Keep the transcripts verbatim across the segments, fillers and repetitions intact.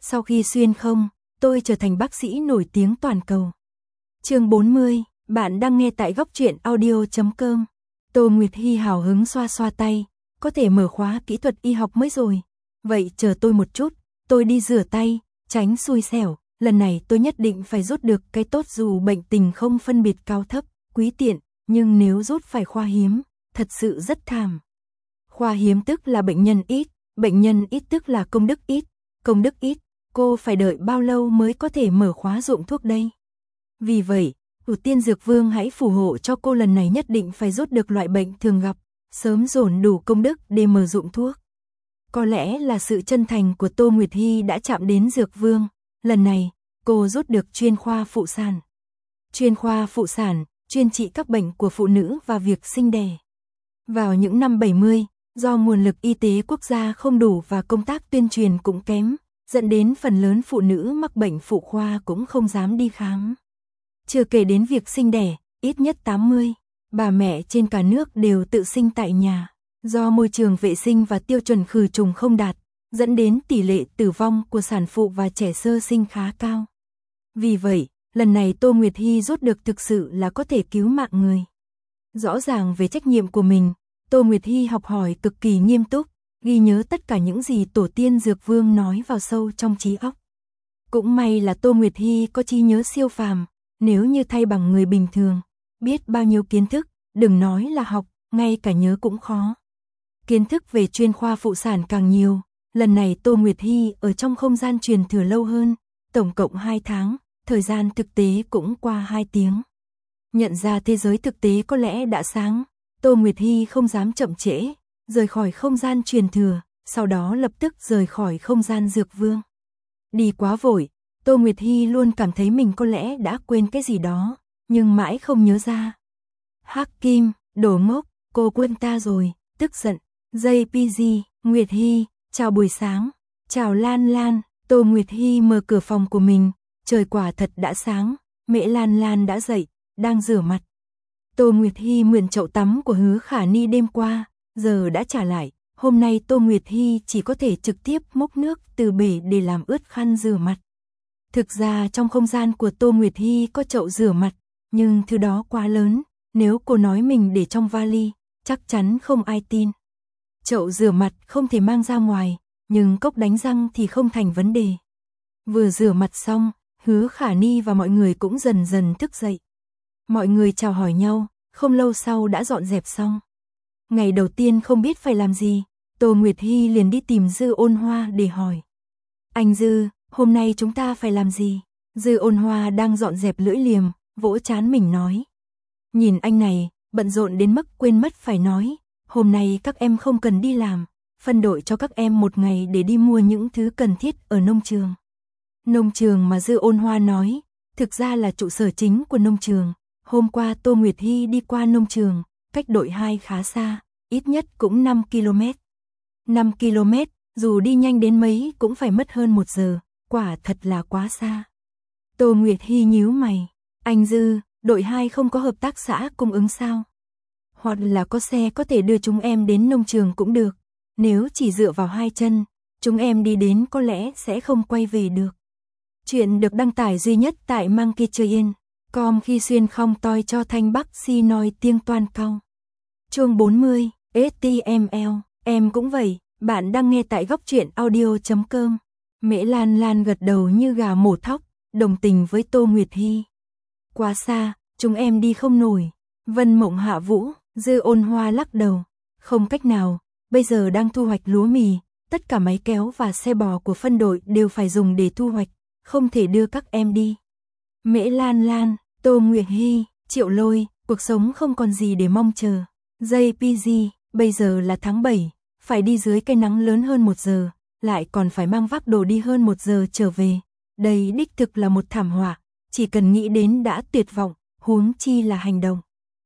Sau khi xuyên không, tôi trở thành bác sĩ nổi tiếng toàn cầu. Chương bốn mươi, bạn đang nghe tại góc truyện audio chấm com. Tô Nguyệt Hy hào hứng xoa xoa tay, có thể mở khóa kỹ thuật y học mới rồi. Vậy chờ tôi một chút, tôi đi rửa tay, tránh xui xẻo, lần này tôi nhất định phải rút được cái tốt dù bệnh tình không phân biệt cao thấp, quý tiện, nhưng nếu rút phải khoa hiếm, thật sự rất thảm. Khoa hiếm tức là bệnh nhân ít, bệnh nhân ít tức là công đức ít, công đức ít, cô phải đợi bao lâu mới có thể mở khóa dụng thuốc đây? Vì vậy, Thủ Tiên Dược Vương hãy phù hộ cho cô lần này nhất định phải rút được loại bệnh thường gặp, sớm dồn đủ công đức để mở dụng thuốc. Có lẽ là sự chân thành của Tô Nguyệt Hy đã chạm đến Dược Vương, lần này, cô rút được chuyên khoa phụ sản. Chuyên khoa phụ sản, chuyên trị các bệnh của phụ nữ và việc sinh đẻ. Vào những năm bảy mươi, do nguồn lực y tế quốc gia không đủ và công tác tuyên truyền cũng kém, dẫn đến phần lớn phụ nữ mắc bệnh phụ khoa cũng không dám đi khám. Chưa kể đến việc sinh đẻ, ít nhất tám mươi, bà mẹ trên cả nước đều tự sinh tại nhà. Do môi trường vệ sinh và tiêu chuẩn khử trùng không đạt, dẫn đến tỷ lệ tử vong của sản phụ và trẻ sơ sinh khá cao. Vì vậy, lần này Tô Nguyệt Hy rút được thực sự là có thể cứu mạng người. Rõ ràng về trách nhiệm của mình, Tô Nguyệt Hy học hỏi cực kỳ nghiêm túc, ghi nhớ tất cả những gì Tổ tiên Dược Vương nói vào sâu trong trí óc. Cũng may là Tô Nguyệt Hy có trí nhớ siêu phàm, nếu như thay bằng người bình thường, biết bao nhiêu kiến thức, đừng nói là học, ngay cả nhớ cũng khó. Kiến thức về chuyên khoa phụ sản càng nhiều, lần này Tô Nguyệt Hy ở trong không gian truyền thừa lâu hơn, tổng cộng hai tháng, thời gian thực tế cũng qua hai tiếng. Nhận ra thế giới thực tế có lẽ đã sáng, Tô Nguyệt Hy không dám chậm trễ, rời khỏi không gian truyền thừa, sau đó lập tức rời khỏi không gian Dược Vương. Đi quá vội, Tô Nguyệt Hy luôn cảm thấy mình có lẽ đã quên cái gì đó, nhưng mãi không nhớ ra. Hắc Kim, đồ ngốc, cô quên ta rồi, tức giận. gi pê giê, Nguyệt Hy, chào buổi sáng, chào Lan Lan. Tô Nguyệt Hy mở cửa phòng của mình, trời quả thật đã sáng, mẹ Lan Lan đã dậy, đang rửa mặt. Tô Nguyệt Hy mượn chậu tắm của Hứa Khả Ni đêm qua, giờ đã trả lại, hôm nay Tô Nguyệt Hy chỉ có thể trực tiếp múc nước từ bể để làm ướt khăn rửa mặt. Thực ra trong không gian của Tô Nguyệt Hy có chậu rửa mặt, nhưng thứ đó quá lớn, nếu cô nói mình để trong vali, chắc chắn không ai tin. Chậu rửa mặt không thể mang ra ngoài, nhưng cốc đánh răng thì không thành vấn đề. Vừa rửa mặt xong, Hứa Khả Ni và mọi người cũng dần dần thức dậy. Mọi người chào hỏi nhau, không lâu sau đã dọn dẹp xong. Ngày đầu tiên không biết phải làm gì, Tô Nguyệt Hy liền đi tìm Dư Ôn Hoa để hỏi. Anh Dư, hôm nay chúng ta phải làm gì? Dư Ôn Hoa đang dọn dẹp lưỡi liềm, vỗ trán mình nói. Nhìn anh này, bận rộn đến mức quên mất phải nói. Hôm nay các em không cần đi làm, phân đội cho các em một ngày để đi mua những thứ cần thiết ở nông trường. Nông trường mà Dư Ôn Hoa nói, thực ra là trụ sở chính của nông trường. Hôm qua Tô Nguyệt Hy đi qua nông trường, cách đội hai khá xa, ít nhất cũng năm ki lô mét. năm ki lô mét, dù đi nhanh đến mấy cũng phải mất hơn một giờ, quả thật là quá xa. Tô Nguyệt Hy nhíu mày, anh Dư, đội hai không có hợp tác xã cung ứng sao? Hoặc là có xe có thể đưa chúng em đến nông trường cũng được. Nếu chỉ dựa vào hai chân, chúng em đi đến có lẽ sẽ không quay về được. Chuyện được đăng tải duy nhất tại Monkey Train chấm com khi xuyên không toi cho thanh bắc si nói tiếng toan cao. Chương bốn mươi, ếch ti em lờ, em cũng vậy, bạn đang nghe tại góc truyện audio chấm com. Mễ Lan Lan gật đầu như gà mổ thóc, đồng tình với Tô Nguyệt Hy. Quá xa, chúng em đi không nổi. Vân Mộng Hạ Vũ, Dư Ôn Hoa lắc đầu, không cách nào, bây giờ đang thu hoạch lúa mì, tất cả máy kéo và xe bò của phân đội đều phải dùng để thu hoạch, không thể đưa các em đi. Mễ Lan Lan, Tô Nguyệt Hy, Triệu Lôi, cuộc sống không còn gì để mong chờ. gi pê giê, bây giờ là tháng bảy, phải đi dưới cây nắng lớn hơn một giờ, lại còn phải mang vác đồ đi hơn một giờ trở về. Đây đích thực là một thảm họa, chỉ cần nghĩ đến đã tuyệt vọng, huống chi là hành động.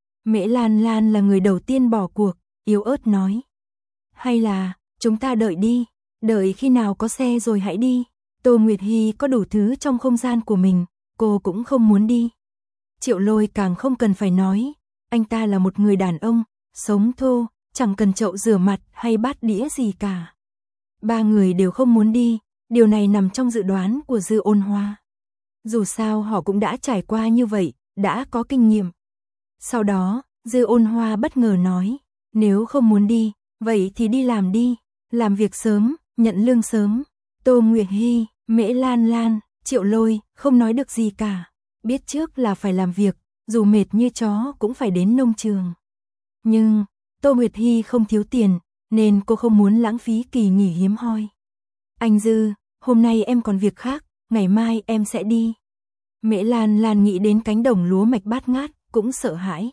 Mễ Lan Lan là người đầu tiên bỏ cuộc, yếu ớt nói. Hay là, chúng ta đợi đi, đợi khi nào có xe rồi hãy đi. Tô Nguyệt Hy có đủ thứ trong không gian của mình, cô cũng không muốn đi. Triệu Lôi càng không cần phải nói, anh ta là một người đàn ông, sống thô, chẳng cần chậu rửa mặt hay bát đĩa gì cả. Ba người đều không muốn đi, Điều này nằm trong dự đoán của Dư Ôn Hoa. Dù sao họ cũng đã trải qua như vậy, đã có kinh nghiệm. Sau đó, Dư Ôn Hoa bất ngờ nói, nếu không muốn đi, vậy thì đi làm đi, làm việc sớm, nhận lương sớm. Tô Nguyệt Hy, Mễ Lan Lan, Triệu Lôi, không nói được gì cả. Biết trước là phải làm việc, dù mệt như chó cũng phải đến nông trường. Nhưng, Tô Nguyệt Hy không thiếu tiền, nên cô không muốn lãng phí kỳ nghỉ hiếm hoi. Anh Dư, hôm nay em còn việc khác, ngày mai em sẽ đi. Mễ Lan Lan nghĩ đến cánh đồng lúa mạch bát ngát, cũng sợ hãi.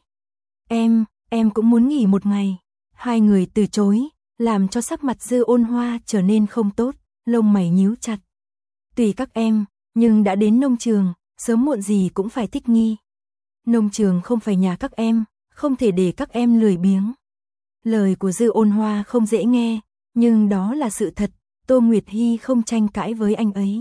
Em, em cũng muốn nghỉ một ngày. Hai người từ chối, làm cho sắc mặt Dư Ôn Hoa trở nên không tốt, lông mày nhíu chặt. Tùy các em, nhưng đã đến nông trường, sớm muộn gì cũng phải thích nghi. Nông trường không phải nhà các em, không thể để các em lười biếng. Lời của Dư Ôn Hoa không dễ nghe, nhưng đó là sự thật, Tô Nguyệt Hy không tranh cãi với anh ấy.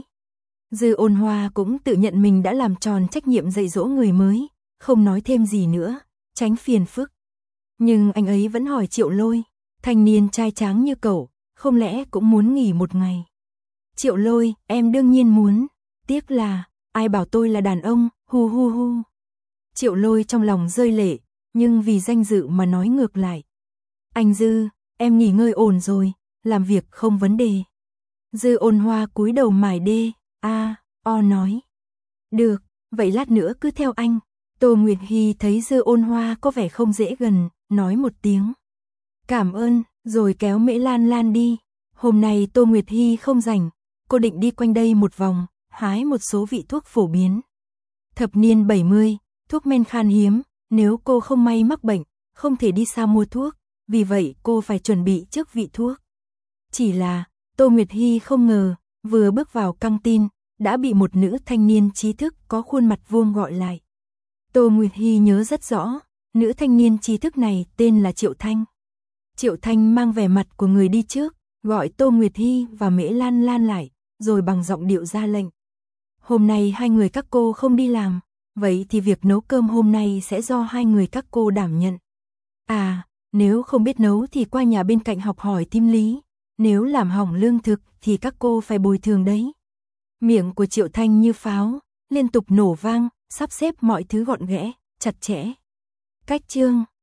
Dư Ôn Hoa cũng tự nhận mình đã làm tròn trách nhiệm dạy dỗ người mới, không nói thêm gì nữa, tránh phiền phức. Nhưng anh ấy vẫn hỏi Triệu Lôi, thanh niên trai tráng như cậu, không lẽ cũng muốn nghỉ một ngày? Triệu Lôi, em đương nhiên muốn, tiếc là, ai bảo tôi là đàn ông, hu hu hu. Triệu Lôi trong lòng rơi lệ, nhưng vì danh dự mà nói ngược lại. Anh Dư, em nghỉ ngơi ổn rồi, làm việc không vấn đề. Dư Ôn Hoa cúi đầu mải đê, a, o nói. Được, vậy lát nữa cứ theo anh. Tô Nguyệt Hy thấy Dư Ôn Hoa có vẻ không dễ gần, nói một tiếng. Cảm ơn, rồi kéo Mễ Lan Lan đi. Hôm nay Tô Nguyệt Hy không rảnh, cô định đi quanh đây một vòng, hái một số vị thuốc phổ biến. Thập niên bảy mươi, thuốc men khan hiếm, nếu cô không may mắc bệnh, không thể đi xa mua thuốc, vì vậy cô phải chuẩn bị trước vị thuốc. Chỉ là, Tô Nguyệt Hy không ngờ, vừa bước vào căng tin, đã bị một nữ thanh niên trí thức có khuôn mặt vuông gọi lại. Tô Nguyệt Hy nhớ rất rõ, nữ thanh niên trí thức này tên là Triệu Thanh. Triệu Thanh mang vẻ mặt của người đi trước, gọi Tô Nguyệt Hy và Mễ Lan Lan lại, rồi bằng giọng điệu ra lệnh. Hôm nay hai người các cô không đi làm, vậy thì việc nấu cơm hôm nay sẽ do hai người các cô đảm nhận. À, nếu không biết nấu thì qua nhà bên cạnh học hỏi tim lý, nếu làm hỏng lương thực thì các cô phải bồi thường đấy. Miệng của Triệu Thanh như pháo, liên tục nổ vang, sắp xếp mọi thứ gọn ghẽ, chặt chẽ. Cách chương